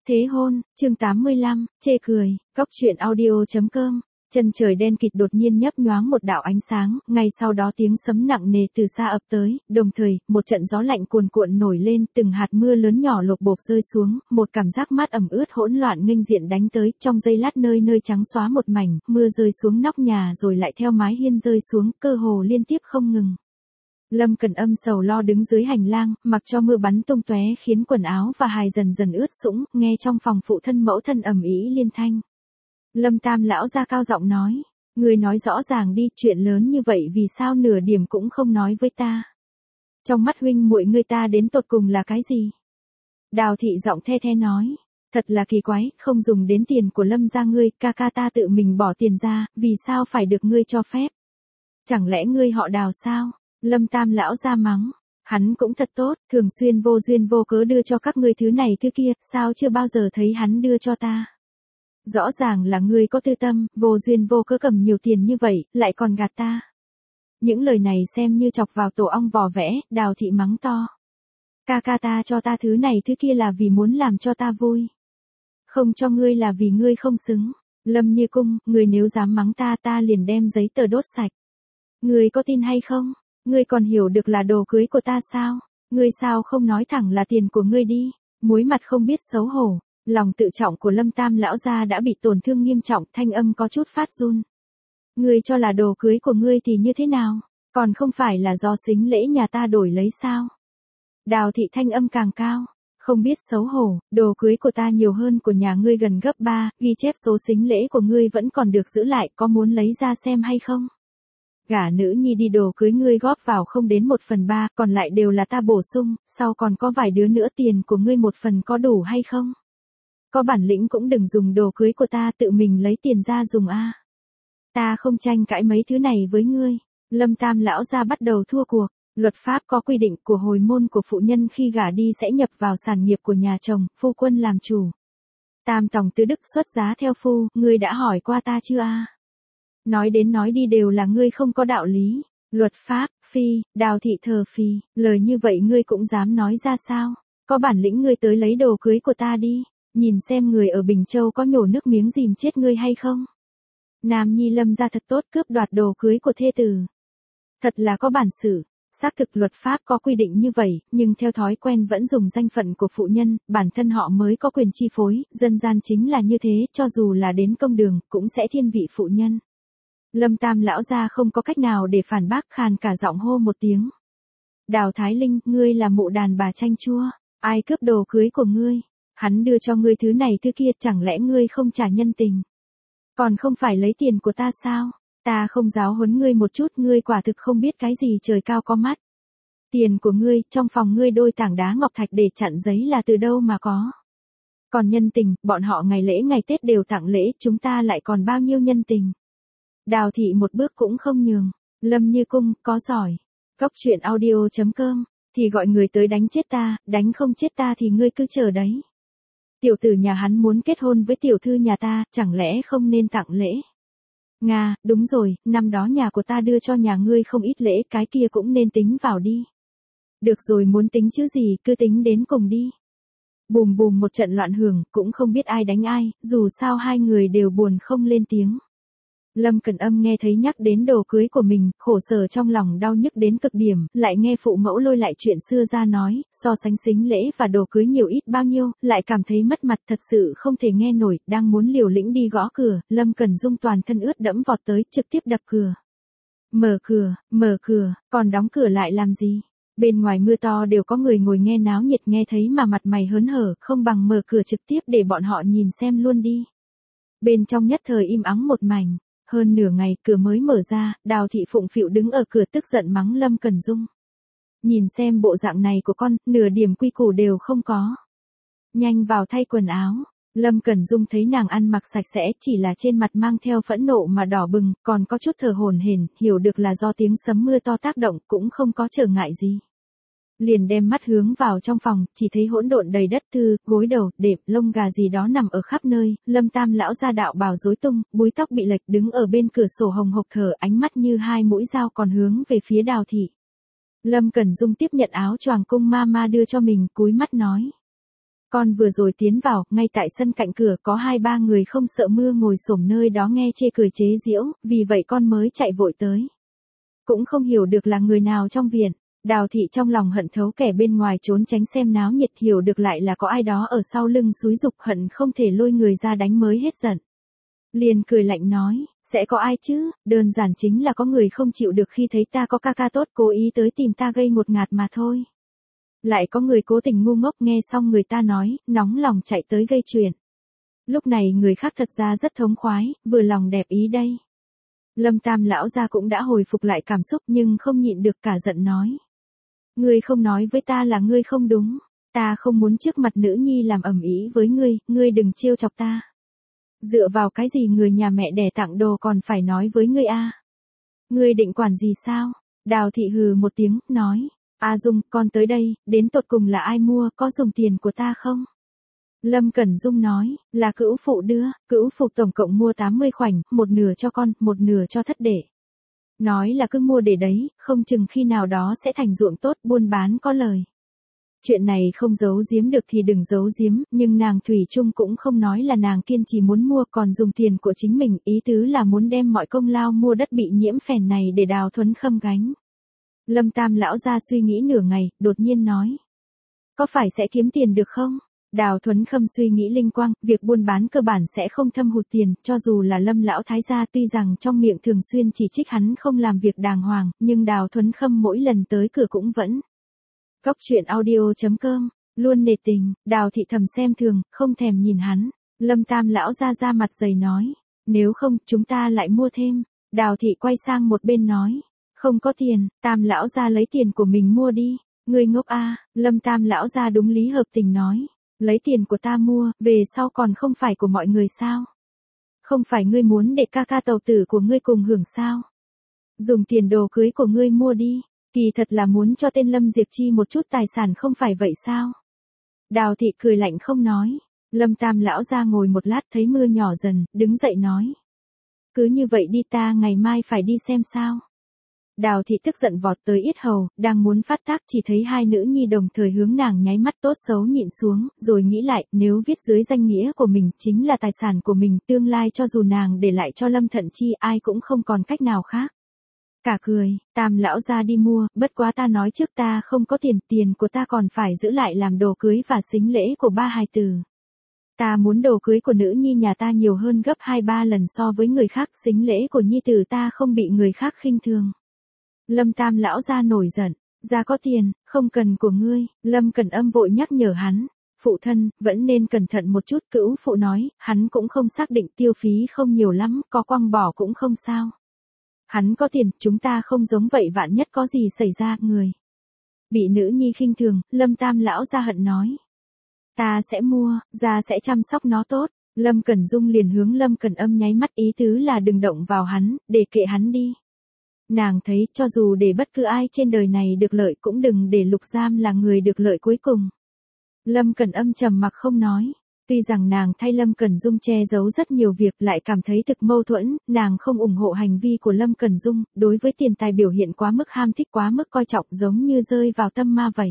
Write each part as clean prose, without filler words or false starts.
Thế hôn, chương 85, chê cười, góc truyện audio.com. Chân trời đen kịt đột nhiên nhấp nhoáng một đạo ánh sáng, ngay sau đó tiếng sấm nặng nề từ xa ập tới, đồng thời, một trận gió lạnh cuồn cuộn nổi lên, từng hạt mưa lớn nhỏ lộp bộp rơi xuống, một cảm giác mát ẩm ướt hỗn loạn nghênh diện đánh tới, trong giây lát nơi nơi trắng xóa một mảnh, mưa rơi xuống nóc nhà rồi lại theo mái hiên rơi xuống, cơ hồ liên tiếp không ngừng. Lâm Cẩn âm sầu lo đứng dưới hành lang, mặc cho mưa bắn tung tóe khiến quần áo và hài dần dần ướt sũng, nghe trong phòng phụ thân mẫu thân ầm ĩ liên thanh. Lâm Tam lão ra cao giọng nói, người nói rõ ràng đi, chuyện lớn như vậy vì sao nửa điểm cũng không nói với ta. Trong mắt huynh muội người ta đến tột cùng là cái gì? Đào thị giọng the the nói, thật là kỳ quái, không dùng đến tiền của Lâm gia ngươi, ca ca ta tự mình bỏ tiền ra, vì sao phải được ngươi cho phép? Chẳng lẽ ngươi họ Đào sao? Lâm Tam lão ra mắng, hắn cũng thật tốt, thường xuyên vô duyên vô cớ đưa cho các ngươi thứ này thứ kia, sao chưa bao giờ thấy hắn đưa cho ta? Rõ ràng là ngươi có tư tâm, vô duyên vô cớ cầm nhiều tiền như vậy, lại còn gạt ta. Những lời này xem như chọc vào tổ ong vò vẽ, Đào thị mắng to. Ca ca ta cho ta thứ này thứ kia là vì muốn làm cho ta vui. Không cho ngươi là vì ngươi không xứng. Lâm Như Cung, ngươi nếu dám mắng ta, ta liền đem giấy tờ đốt sạch. Ngươi có tin hay không? Ngươi còn hiểu được là đồ cưới của ta sao? Ngươi sao không nói thẳng là tiền của ngươi đi? Muối mặt không biết xấu hổ. Lòng tự trọng của Lâm Tam lão gia đã bị tổn thương nghiêm trọng, thanh âm có chút phát run. Ngươi cho là đồ cưới của ngươi thì như thế nào? Còn không phải là do sính lễ nhà ta đổi lấy sao? Đào thị thanh âm càng cao. Không biết xấu hổ, đồ cưới của ta nhiều hơn của nhà ngươi gần gấp 3, ghi chép số sính lễ của ngươi vẫn còn được giữ lại, có muốn lấy ra xem hay không? Gả nữ nhi đi đồ cưới ngươi góp vào không đến 1/3, còn lại đều là ta bổ sung, sau còn có vài đứa nữa tiền của ngươi 1/4 có đủ hay không? Có bản lĩnh cũng đừng dùng đồ cưới của ta tự mình lấy tiền ra dùng a. Ta không tranh cãi mấy thứ này với ngươi. Lâm Tam lão gia bắt đầu thua cuộc. Luật pháp có quy định của hồi môn của phụ nhân khi gả đi sẽ nhập vào sản nghiệp của nhà chồng, phu quân làm chủ. Tam tòng tứ đức xuất giá theo phu, ngươi đã hỏi qua ta chưa a? Nói đến nói đi đều là ngươi không có đạo lý. Luật pháp, phi, Đào thị thờ phi, lời như vậy ngươi cũng dám nói ra sao? Có bản lĩnh ngươi tới lấy đồ cưới của ta đi. Nhìn xem người ở Bình Châu có nhổ nước miếng dìm chết ngươi hay không? Nam nhi Lâm gia thật tốt cướp đoạt đồ cưới của thê tử. Thật là có bản sự. Xác thực luật pháp có quy định như vậy, nhưng theo thói quen vẫn dùng danh phận của phụ nhân, bản thân họ mới có quyền chi phối, dân gian chính là như thế, cho dù là đến công đường, cũng sẽ thiên vị phụ nhân. Lâm Tam lão gia không có cách nào để phản bác, khàn cả giọng hô một tiếng. Đào Thái Linh, ngươi là mụ đàn bà chanh chua, ai cướp đồ cưới của ngươi? Hắn đưa cho ngươi thứ này thứ kia, chẳng lẽ ngươi không trả nhân tình? Còn không phải lấy tiền của ta sao? Ta không giáo huấn ngươi một chút, ngươi quả thực không biết cái gì trời cao có mắt. Tiền của ngươi, trong phòng ngươi đôi tảng đá ngọc thạch để chặn giấy là từ đâu mà có? Còn nhân tình, bọn họ ngày lễ ngày Tết đều tặng lễ, chúng ta lại còn bao nhiêu nhân tình? Đào thị một bước cũng không nhường. Lâm Như Cung, có giỏi. Góc truyện audio.com, thì gọi người tới đánh chết ta, đánh không chết ta thì ngươi cứ chờ đấy. Tiểu tử nhà hắn muốn kết hôn với tiểu thư nhà ta, chẳng lẽ không nên tặng lễ? Nga, đúng rồi, năm đó nhà của ta đưa cho nhà ngươi không ít lễ, cái kia cũng nên tính vào đi. Được rồi, muốn tính chứ gì, cứ tính đến cùng đi. Bùm bùm một trận loạn hưởng, cũng không biết ai đánh ai, dù sao hai người đều buồn không lên tiếng. Lâm Cẩn âm nghe thấy nhắc đến đồ cưới của mình, khổ sở trong lòng đau nhức đến cực điểm, lại nghe phụ mẫu lôi lại chuyện xưa ra nói, so sánh sính lễ và đồ cưới nhiều ít bao nhiêu, lại cảm thấy mất mặt, thật sự không thể nghe nổi, đang muốn liều lĩnh đi gõ cửa, Lâm Cẩn Dung toàn thân ướt đẫm vọt tới, trực tiếp đập cửa. Mở cửa, còn đóng cửa lại làm gì? Bên ngoài mưa to đều có người ngồi nghe náo nhiệt, nghe thấy mà mặt mày hớn hở, không bằng mở cửa trực tiếp để bọn họ nhìn xem luôn đi. Bên trong nhất thời im ắng một mảnh. Hơn nửa ngày, cửa mới mở ra, Đào thị phụng phịu đứng ở cửa tức giận mắng Lâm Cẩn Dung. Nhìn xem bộ dạng này của con, nửa điểm quy củ đều không có. Nhanh vào thay quần áo. Lâm Cẩn Dung thấy nàng ăn mặc sạch sẽ, chỉ là trên mặt mang theo phẫn nộ mà đỏ bừng, còn có chút thở hổn hển, hiểu được là do tiếng sấm mưa to tác động, cũng không có trở ngại gì. Liền đem mắt hướng vào trong phòng, chỉ thấy hỗn độn đầy đất, thư, gối đầu, đệm, lông gà gì đó nằm ở khắp nơi, Lâm Tam lão gia đạo bào rối tung, búi tóc bị lệch, đứng ở bên cửa sổ hồng hộc thở, ánh mắt như hai mũi dao còn hướng về phía Đào thị. Lâm Cẩn Dung tiếp nhận áo choàng cung ma ma đưa cho mình, cúi mắt nói. Con vừa rồi tiến vào, ngay tại sân cạnh cửa có 2-3 người không sợ mưa ngồi xổm nơi đó nghe chê cười chế giễu, vì vậy con mới chạy vội tới. Cũng không hiểu được là người nào trong viện. Đào thị trong lòng hận thấu kẻ bên ngoài trốn tránh xem náo nhiệt, hiểu được lại là có ai đó ở sau lưng xúi giục, hận không thể lôi người ra đánh mới hết giận. Liền cười lạnh nói, sẽ có ai chứ, đơn giản chính là có người không chịu được khi thấy ta có ca ca tốt cố ý tới tìm ta gây ngột ngạt mà thôi. Lại có người cố tình ngu ngốc nghe xong người ta nói, nóng lòng chạy tới gây chuyện. Lúc này người khác thật ra rất thống khoái, vừa lòng đẹp ý đây. Lâm Tam lão gia cũng đã hồi phục lại cảm xúc nhưng không nhịn được cả giận nói. Ngươi không nói với ta là ngươi không đúng, ta không muốn trước mặt nữ nhi làm ầm ĩ với ngươi đừng trêu chọc ta. Dựa vào cái gì người nhà mẹ đẻ tặng đồ còn phải nói với ngươi a? Ngươi định quản gì sao? Đào thị hừ một tiếng, nói. A Dung, con tới đây, đến tột cùng là ai mua, có dùng tiền của ta không? Lâm Cẩn Dung nói, là cữu phụ đưa, cữu phụ tổng cộng mua 80 khoảnh, một nửa cho con, một nửa cho thất đệ. Nói là cứ mua để đấy, không chừng khi nào đó sẽ thành ruộng tốt, buôn bán có lời. Chuyện này không giấu giếm được thì đừng giấu giếm, nhưng nàng Thủy Chung cũng không nói là nàng kiên trì muốn mua còn dùng tiền của chính mình, ý tứ là muốn đem mọi công lao mua đất bị nhiễm phèn này để Đào Thuấn Khâm gánh. Lâm Tam lão ra suy nghĩ nửa ngày, đột nhiên nói. Có phải sẽ kiếm tiền được không? Đào Thuấn Khâm suy nghĩ linh quang, việc buôn bán cơ bản sẽ không thâm hụt tiền, cho dù là Lâm lão thái gia tuy rằng trong miệng thường xuyên chỉ trích hắn không làm việc đàng hoàng, nhưng Đào Thuấn Khâm mỗi lần tới cửa cũng vẫn. Góc truyện audio.com, luôn nể tình, Đào thị thầm xem thường, không thèm nhìn hắn. Lâm Tam lão ra mặt dày nói, nếu không, chúng ta lại mua thêm. Đào thị quay sang một bên nói, không có tiền, Tam lão ra lấy tiền của mình mua đi. Ngươi ngốc a, Lâm Tam lão ra đúng lý hợp tình nói. Lấy tiền của ta mua, về sau còn không phải của mọi người sao? Không phải ngươi muốn để ca ca tàu tử của ngươi cùng hưởng sao? Dùng tiền đồ cưới của ngươi mua đi, kỳ thật là muốn cho tên Lâm Diệp Chi một chút tài sản không phải vậy sao? Đào thị cười lạnh không nói. Lâm Tam lão ra ngồi một lát thấy mưa nhỏ dần, đứng dậy nói. Cứ như vậy đi, ta ngày mai phải đi xem sao? Đào thị tức giận vọt tới yết hầu, đang muốn phát tác chỉ thấy hai nữ nhi đồng thời hướng nàng nháy mắt tốt xấu nhịn xuống, rồi nghĩ lại, nếu viết dưới danh nghĩa của mình chính là tài sản của mình, tương lai cho dù nàng để lại cho Lâm Thận Chi ai cũng không còn cách nào khác. Cả cười, Tam lão ra đi mua, bất quá ta nói trước ta không có tiền, tiền của ta còn phải giữ lại làm đồ cưới và sính lễ của ba hài tử. Ta muốn đồ cưới của nữ nhi nhà ta nhiều hơn gấp 2-3 lần so với người khác, sính lễ của nhi tử ta không bị người khác khinh thường. Lâm Tam lão ra nổi giận, ra có tiền, không cần của ngươi. Lâm Cẩn Âm vội nhắc nhở hắn, phụ thân, vẫn nên cẩn thận một chút. Cữu phụ nói, hắn cũng không xác định, tiêu phí không nhiều lắm, có quăng bỏ cũng không sao. Hắn có tiền, chúng ta không giống vậy, vạn nhất có gì xảy ra, người bị nữ nhi khinh thường. Lâm Tam lão ra hận nói, ta sẽ mua, ra sẽ chăm sóc nó tốt. Lâm Cẩn Dung liền hướng Lâm Cẩn Âm nháy mắt, ý tứ là đừng động vào hắn, để kệ hắn đi. Nàng thấy, cho dù để bất cứ ai trên đời này được lợi cũng đừng để Lục Giam là người được lợi cuối cùng. Lâm Cẩn Âm trầm mặc không nói. Tuy rằng nàng thay Lâm Cẩn Dung che giấu rất nhiều việc, lại cảm thấy thực mâu thuẫn, nàng không ủng hộ hành vi của Lâm Cẩn Dung, đối với tiền tài biểu hiện quá mức ham thích, quá mức coi trọng, giống như rơi vào tâm ma vậy.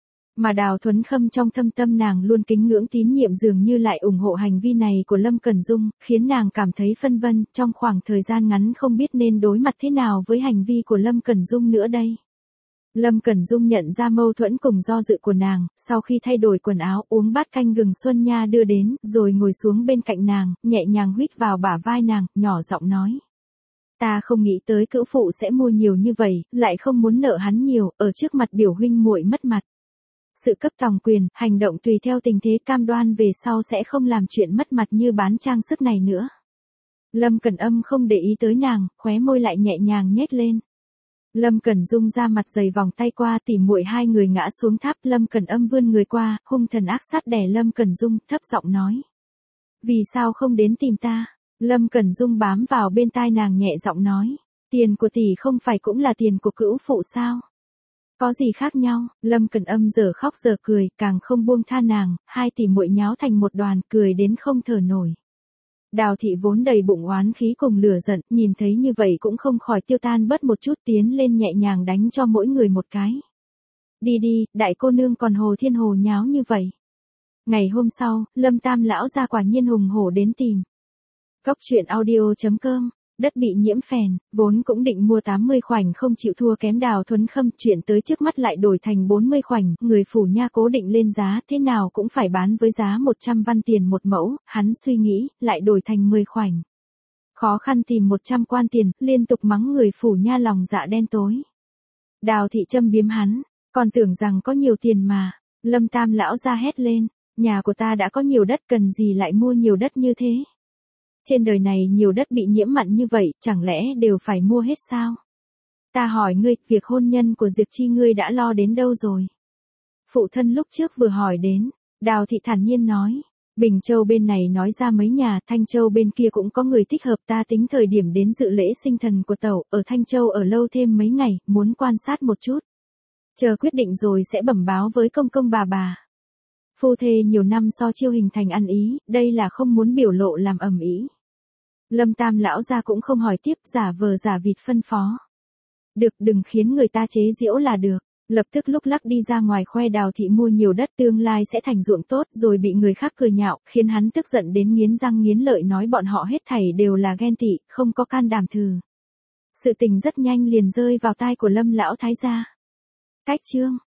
Mà Đào Thuấn Khâm trong thâm tâm nàng luôn kính ngưỡng tín nhiệm dường như lại ủng hộ hành vi này của Lâm Cẩn Dung, khiến nàng cảm thấy phân vân, trong khoảng thời gian ngắn không biết nên đối mặt thế nào với hành vi của Lâm Cẩn Dung nữa đây. Lâm Cẩn Dung nhận ra mâu thuẫn cùng do dự của nàng, sau khi thay đổi quần áo, uống bát canh gừng Xuân Nha đưa đến, rồi ngồi xuống bên cạnh nàng, nhẹ nhàng huýt vào bả vai nàng, nhỏ giọng nói. Ta không nghĩ tới cữu phụ sẽ mua nhiều như vậy, lại không muốn nợ hắn nhiều, ở trước mặt biểu huynh muội mất mặt. Sự cấp tòng quyền, hành động tùy theo tình thế, cam đoan về sau sẽ không làm chuyện mất mặt như bán trang sức này nữa. Lâm Cẩn Âm không để ý tới nàng, khóe môi lại nhẹ nhàng nhếch lên. Lâm Cẩn Dung ra mặt dày vòng tay qua, tỉ muội hai người ngã xuống tháp. Lâm Cẩn Âm vươn người qua, hung thần ác sát đè Lâm Cẩn Dung, thấp giọng nói. Vì sao không đến tìm ta? Lâm Cẩn Dung bám vào bên tai nàng nhẹ giọng nói. Tiền của tỷ không phải cũng là tiền của cữu phụ sao? Có gì khác nhau? Lâm Cẩn Âm giờ khóc giờ cười, càng không buông tha nàng, hai tỷ muội nháo thành một đoàn, cười đến không thở nổi. Đào thị vốn đầy bụng oán khí cùng lửa giận, nhìn thấy như vậy cũng không khỏi tiêu tan bớt một chút, tiến lên nhẹ nhàng đánh cho mỗi người một cái. Đi đi, đại cô nương còn hồ thiên hồ nháo như vậy. Ngày hôm sau, Lâm Tam lão gia quả nhiên hùng hổ đến tìm. Góc truyện audio.com. Đất bị nhiễm phèn, vốn cũng định mua 80 khoảnh không chịu thua kém Đào Thuấn Khâm, chuyện tới trước mắt lại đổi thành 40 khoảnh, người phủ nha cố định lên giá thế nào cũng phải bán với giá 100 văn tiền một mẫu, hắn suy nghĩ, lại đổi thành 10 khoảnh. Khó khăn tìm 100 quan tiền, liên tục mắng người phủ nha lòng dạ đen tối. Đào thị châm biếm hắn, còn tưởng rằng có nhiều tiền mà. Lâm Tam lão ra hét lên, nhà của ta đã có nhiều đất, cần gì lại mua nhiều đất như thế. Trên đời này nhiều đất bị nhiễm mặn như vậy, chẳng lẽ đều phải mua hết sao? Ta hỏi ngươi, việc hôn nhân của Diệp Chi ngươi đã lo đến đâu rồi? Phụ thân lúc trước vừa hỏi đến, Đào thị thản nhiên nói. Bình Châu bên này nói ra mấy nhà, Thanh Châu bên kia cũng có người thích hợp, ta tính thời điểm đến dự lễ sinh thần của tẩu, ở Thanh Châu ở lâu thêm mấy ngày, muốn quan sát một chút. Chờ quyết định rồi sẽ bẩm báo với công công bà. Phu thê nhiều năm so chiêu hình thành ăn ý, đây là không muốn biểu lộ làm ầm ĩ. Lâm Tam lão gia cũng không hỏi tiếp, giả vờ giả vịt phân phó. Được, đừng khiến người ta chế giễu là được. Lập tức lúc lắc đi ra ngoài khoe Đào thị mua nhiều đất tương lai sẽ thành ruộng tốt, rồi bị người khác cười nhạo, khiến hắn tức giận đến nghiến răng nghiến lợi, nói bọn họ hết thảy đều là ghen tị, không có can đảm thử. Sự tình rất nhanh liền rơi vào tai của Lâm lão thái gia. Cách chương